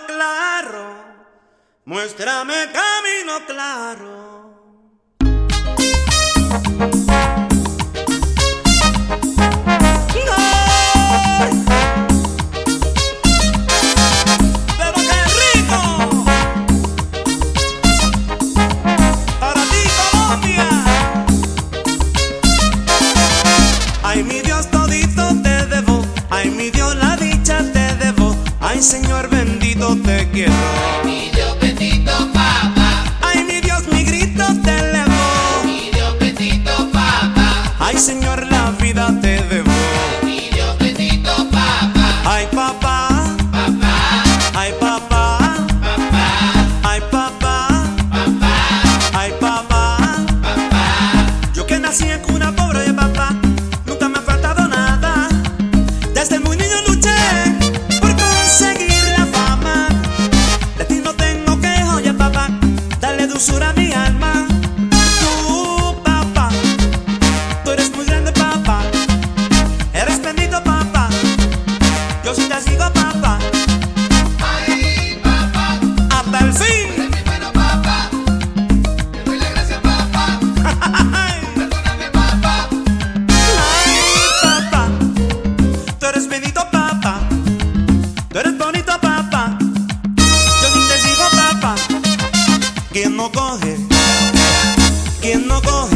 claro, muéstrame camino claro. Ay, mi Dios, todito te debo. Ay, mi Dios, la dicha te debo. Ay, Señor bendito, te quiero. Ay, mi Dios bendito, papá. Ay, mi Dios, mi grito te elevo. Ay, mi Dios bendito, papá. Ay, Señor, la vida te debo. Ay, mi Dios bendito, papá. Ay, papá. Papá. Ay, papá. Papá. Ay, papá. Papá. Ay, papá. Papá. Yo que nací en cuna pobre de papá, nunca me ha faltado nada. Desde muy niño luché por conseguir la fama. De ti no tengo queja, oye papá, dale dulzura a mi alma. Tú, papá, tú eres muy grande, papá. Eres bendito, papá. Yo sí te sigo, papá. Ay, papá. Hasta el fin. Eres mi bueno, papá. Te doy la gracia, papá. Perdóname, papá. Ay, papá, tú eres bendito, papá. Tú eres bonito, papá. Yo sí te sigo, papá. ¿Quién no coge? ¿Quién no coge?